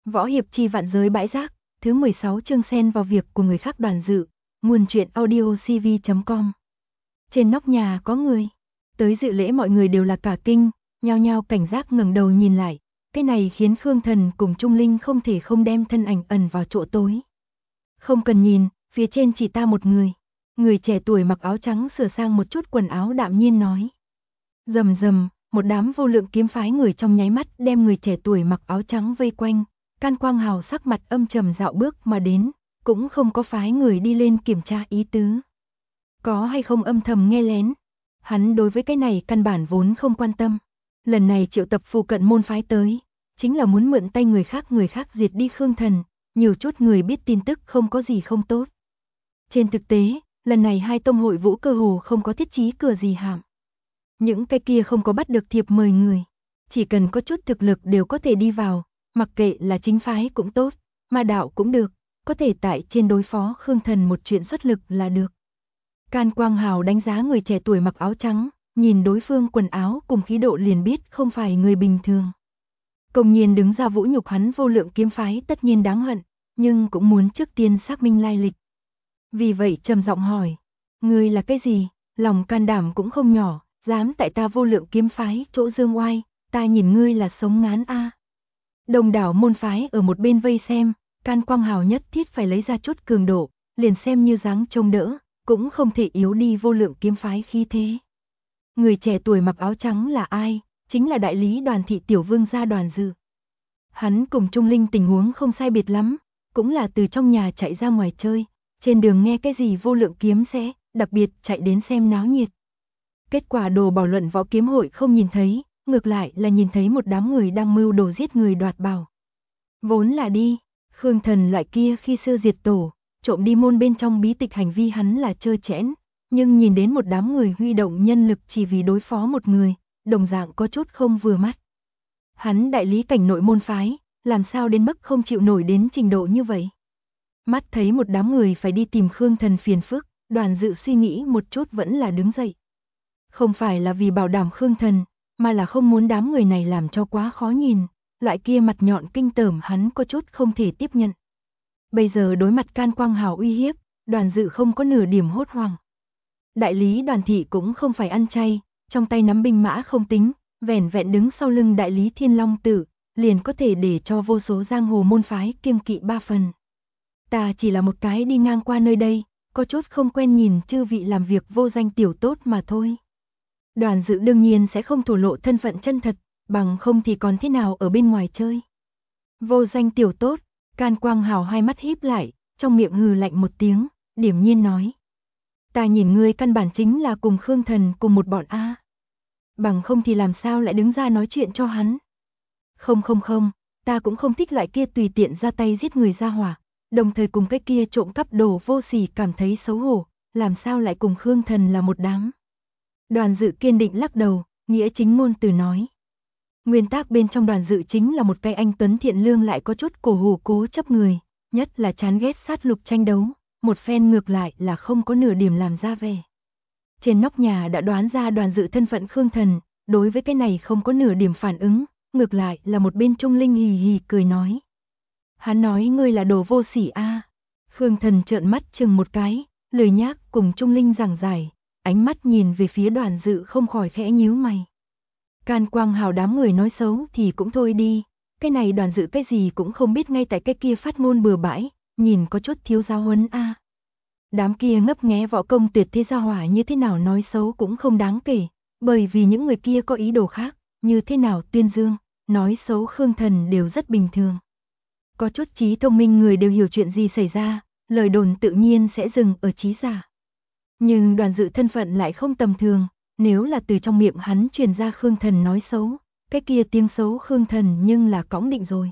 Võ hiệp chi vạn giới bãi rác, thứ 16 chương xen vào việc của người khác Đoàn Dự, nguồn truyện audio cv.com. Trên nóc nhà có người. Tới dự lễ mọi người đều là cả kinh, nhao nhao cảnh giác ngẩng đầu nhìn lại. Cái này khiến Khương Thần cùng Trung Linh không thể không đem thân ảnh ẩn vào chỗ tối. Không cần nhìn, phía trên chỉ ta một người. Người trẻ tuổi mặc áo trắng sửa sang một chút quần áo đạm nhiên nói. Rầm rầm, một đám vô lượng kiếm phái người trong nháy mắt đem người trẻ tuổi mặc áo trắng vây quanh. Can Quang Hào sắc mặt âm trầm dạo bước mà đến, cũng không có phái người đi lên kiểm tra ý tứ. Có hay không âm thầm nghe lén, hắn đối với cái này căn bản vốn không quan tâm. Lần này triệu tập phụ cận môn phái tới, chính là muốn mượn tay người khác diệt đi Khương Thần, nhiều chút người biết tin tức không có gì không tốt. Trên thực tế, lần này hai tông hội vũ cơ hồ không có thiết chí cửa gì hàm. Những cái kia không có bắt được thiệp mời người, chỉ cần có chút thực lực đều có thể đi vào. Mặc kệ là chính phái cũng tốt, ma đạo cũng được, có thể tại trên đối phó Khương Thần một chuyện xuất lực là được. Can Quang Hào đánh giá người trẻ tuổi mặc áo trắng, nhìn đối phương quần áo cùng khí độ liền biết không phải người bình thường. Công nhiên đứng ra vũ nhục hắn vô lượng kiếm phái tất nhiên đáng hận, nhưng cũng muốn trước tiên xác minh lai lịch. Vì vậy trầm giọng hỏi, ngươi là cái gì, lòng can đảm cũng không nhỏ, dám tại ta vô lượng kiếm phái chỗ dương oai, ta nhìn ngươi là sống ngán a. Đông đảo môn phái ở một bên vây xem, Can Quang Hào nhất thiết phải lấy ra chút cường độ, liền xem như dáng trông đỡ, cũng không thể yếu đi vô lượng kiếm phái khí thế. Người trẻ tuổi mặc áo trắng là ai? Chính là đại lý Đoàn thị tiểu vương gia Đoàn Dự. Hắn cùng Trung Linh tình huống không sai biệt lắm, cũng là từ trong nhà chạy ra ngoài chơi, trên đường nghe cái gì vô lượng kiếm sẽ, đặc biệt chạy đến xem náo nhiệt. Kết quả đồ bảo luận võ kiếm hội không nhìn thấy, ngược lại là nhìn thấy một đám người đang mưu đồ giết người đoạt bảo. Vốn là đi, Khương Thần loại kia khi xưa diệt tổ, trộm đi môn bên trong bí tịch hành vi hắn là trơ trẽn, nhưng nhìn đến một đám người huy động nhân lực chỉ vì đối phó một người, đồng dạng có chút không vừa mắt. Hắn đại lý cảnh nội môn phái, làm sao đến mức không chịu nổi đến trình độ như vậy. Mắt thấy một đám người phải đi tìm Khương Thần phiền phức, Đoàn Dự suy nghĩ một chút vẫn là đứng dậy. Không phải là vì bảo đảm Khương Thần, mà là không muốn đám người này làm cho quá khó nhìn, loại kia mặt nhọn kinh tởm hắn có chút không thể tiếp nhận. Bây giờ đối mặt Can Quang Hào uy hiếp, Đoàn Dự không có nửa điểm hốt hoảng. Đại lý Đoàn thị cũng không phải ăn chay, trong tay nắm binh mã không tính, vẻn vẹn đứng sau lưng đại lý Thiên Long Tử, liền có thể để cho vô số giang hồ môn phái kiêng kỵ ba phần. Ta chỉ là một cái đi ngang qua nơi đây, có chút không quen nhìn chư vị làm việc vô danh tiểu tốt mà thôi. Đoàn Dự đương nhiên sẽ không thổ lộ thân phận chân thật, bằng không thì còn thế nào ở bên ngoài chơi. Vô danh tiểu tốt, Can Quang Hào hai mắt híp lại, trong miệng hừ lạnh một tiếng, điềm nhiên nói. Ta nhìn ngươi căn bản chính là cùng Khương Thần cùng một bọn A. Bằng không thì làm sao lại đứng ra nói chuyện cho hắn. Không, ta cũng không thích loại kia tùy tiện ra tay giết người ra hỏa, đồng thời cùng cái kia trộm cắp đồ vô sỉ cảm thấy xấu hổ, làm sao lại cùng Khương Thần là một đám. Đoàn Dự kiên định lắc đầu, nghĩa chính ngôn từ nói. Nguyên tắc bên trong Đoàn Dự chính là một cái anh tuấn thiện lương lại có chút cổ hủ cố chấp người, nhất là chán ghét sát lục tranh đấu, một phen ngược lại là không có nửa điểm làm ra vẻ. Trên nóc nhà đã đoán ra Đoàn Dự thân phận Khương Thần, đối với cái này không có nửa điểm phản ứng, ngược lại là một bên Trung Linh hì hì cười nói. Hắn nói ngươi là đồ vô sỉ a. Khương Thần trợn mắt chừng một cái, lười nhác cùng Trung Linh giảng giải, ánh mắt nhìn về phía Đoàn Dự không khỏi khẽ nhíu mày. Can Quang Hào đám người nói xấu thì cũng thôi đi, cái này Đoàn Dự cái gì cũng không biết ngay tại cái kia phát ngôn bừa bãi, nhìn có chút thiếu giáo huấn a. Đám kia ngấp nghé võ công tuyệt thế gia hỏa như thế nào nói xấu cũng không đáng kể, bởi vì những người kia có ý đồ khác, như thế nào tuyên dương, nói xấu Khương Thần đều rất bình thường. Có chút trí thông minh người đều hiểu chuyện gì xảy ra, lời đồn tự nhiên sẽ dừng ở trí giả. Nhưng Đoàn Dự thân phận lại không tầm thường, nếu là từ trong miệng hắn truyền ra Khương Thần nói xấu, cái kia tiếng xấu Khương Thần nhưng là cõng định rồi.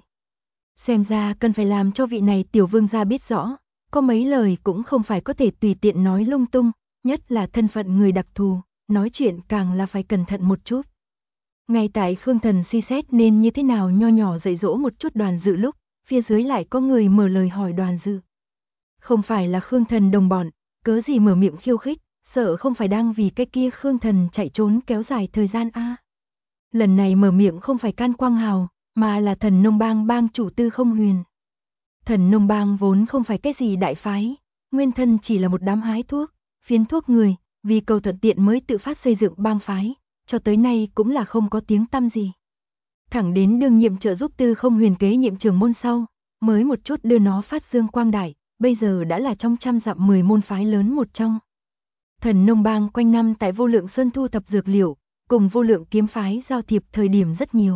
Xem ra cần phải làm cho vị này tiểu vương gia biết rõ, có mấy lời cũng không phải có thể tùy tiện nói lung tung, nhất là thân phận người đặc thù, nói chuyện càng là phải cẩn thận một chút. Ngay tại Khương Thần suy xét nên như thế nào nho nhỏ dạy dỗ một chút Đoàn Dự lúc, phía dưới lại có người mở lời hỏi Đoàn Dự. Không phải là Khương Thần đồng bọn, cớ gì mở miệng khiêu khích, sợ không phải đang vì cái kia Khương Thần chạy trốn kéo dài thời gian a. Lần này mở miệng không phải Can Quang Hào, mà là Thần Nông Bang bang chủ Tư Không Huyền. Thần Nông Bang vốn không phải cái gì đại phái, nguyên thân chỉ là một đám hái thuốc, phiến thuốc người, vì cầu thuận tiện mới tự phát xây dựng bang phái, cho tới nay cũng là không có tiếng tăm gì. Thẳng đến đương nhiệm trợ giúp Tư Không Huyền kế nhiệm trưởng môn sau, mới một chút đưa nó phát dương quang đại, bây giờ đã là trong trăm dặm 10 môn phái lớn một trong. Thần Nông Bang quanh năm tại Vô Lượng Sơn thu thập dược liệu, cùng Vô Lượng Kiếm phái giao thiệp thời điểm rất nhiều.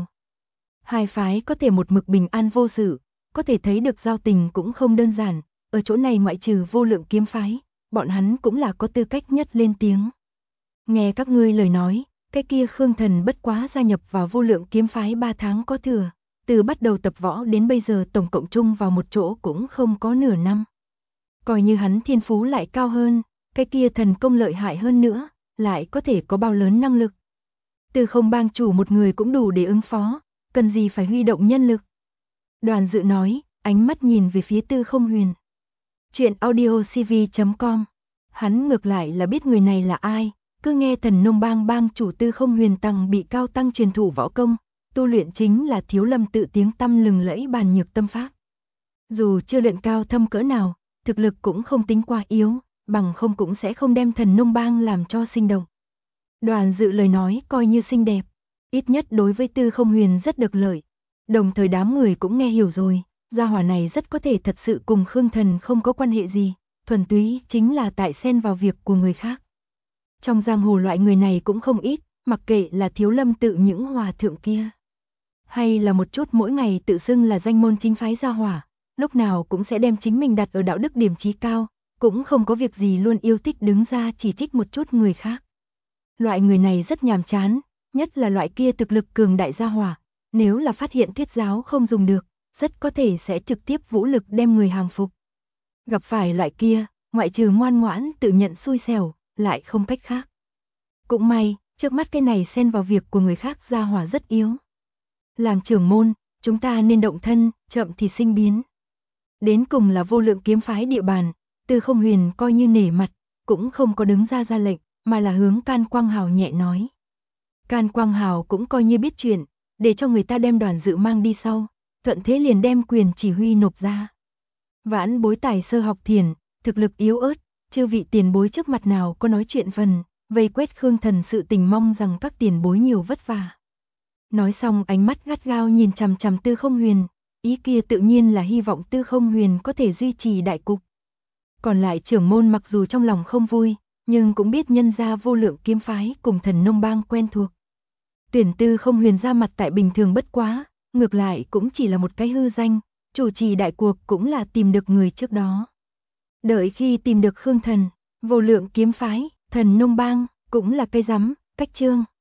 Hai phái có thể một mực bình an vô sự, có thể thấy được giao tình cũng không đơn giản, ở chỗ này ngoại trừ Vô Lượng Kiếm phái, bọn hắn cũng là có tư cách nhất lên tiếng. Nghe các ngươi lời nói, cái kia Khương Thần bất quá gia nhập vào Vô Lượng Kiếm phái 3 tháng có thừa, từ bắt đầu tập võ đến bây giờ tổng cộng chung vào một chỗ cũng không có nửa năm. Coi như hắn thiên phú lại cao hơn, cái kia thần công lợi hại hơn nữa, lại có thể có bao lớn năng lực. Từ không bang chủ một người cũng đủ để ứng phó, cần gì phải huy động nhân lực. Đoàn Dự nói, ánh mắt nhìn về phía Tư Không Huyền. Chuyện audiocv.com. Hắn ngược lại là biết người này là ai, cứ nghe Thần Nông Bang bang chủ Tư Không Huyền tăng bị cao tăng truyền thủ võ công, tu luyện chính là Thiếu Lâm tự tiếng tăm lừng lẫy Bàn Nhược Tâm pháp. Dù chưa luyện cao thâm cỡ nào, thực lực cũng không tính quá yếu, bằng không cũng sẽ không đem Thần Nông Bang làm cho sinh động. Đoàn Dự lời nói coi như xinh đẹp, ít nhất đối với Tư Không Huyền rất được lợi. Đồng thời đám người cũng nghe hiểu rồi, gia hỏa này rất có thể thật sự cùng Khương Thần không có quan hệ gì, thuần túy chính là tại xen vào việc của người khác. Trong giang hồ loại người này cũng không ít, mặc kệ là Thiếu Lâm tự những hòa thượng kia, hay là một chút mỗi ngày tự xưng là danh môn chính phái gia hỏa, lúc nào cũng sẽ đem chính mình đặt ở đạo đức điểm chí cao, cũng không có việc gì luôn yêu thích đứng ra chỉ trích một chút người khác. Loại người này rất nhàm chán, nhất là loại kia thực lực cường đại gia hỏa, nếu là phát hiện thuyết giáo không dùng được, rất có thể sẽ trực tiếp vũ lực đem người hàng phục. Gặp phải loại kia, ngoại trừ ngoan ngoãn tự nhận xui xẻo, lại không cách khác. Cũng may, trước mắt cái này xen vào việc của người khác gia hỏa rất yếu. Làm trưởng môn, chúng ta nên động thân, chậm thì sinh biến. Đến cùng là Vô Lượng Kiếm phái địa bàn, Tư Không Huyền coi như nể mặt, cũng không có đứng ra ra lệnh, mà là hướng Can Quang Hào nhẹ nói. Can Quang Hào cũng coi như biết chuyện, để cho người ta đem Đoàn Dự mang đi sau, thuận thế liền đem quyền chỉ huy nộp ra. Vãn bối tài sơ học thiền, thực lực yếu ớt, chư vị tiền bối trước mặt nào có nói chuyện phần, vây quét Khương Thần sự tình mong rằng các tiền bối nhiều vất vả. Nói xong ánh mắt gắt gao nhìn chằm chằm Tư Không Huyền, ý kia tự nhiên là hy vọng Tư Không Huyền có thể duy trì đại cục. Còn lại trưởng môn mặc dù trong lòng không vui, nhưng cũng biết nhân gia Vô Lượng Kiếm phái cùng Thần Nông Bang quen thuộc. Tuyển Tư Không Huyền ra mặt tại bình thường bất quá, ngược lại cũng chỉ là một cái hư danh, chủ trì đại cuộc cũng là tìm được người trước đó. Đợi khi tìm được Khương Thần, Vô Lượng Kiếm phái, Thần Nông Bang cũng là cây rắm, cách chương.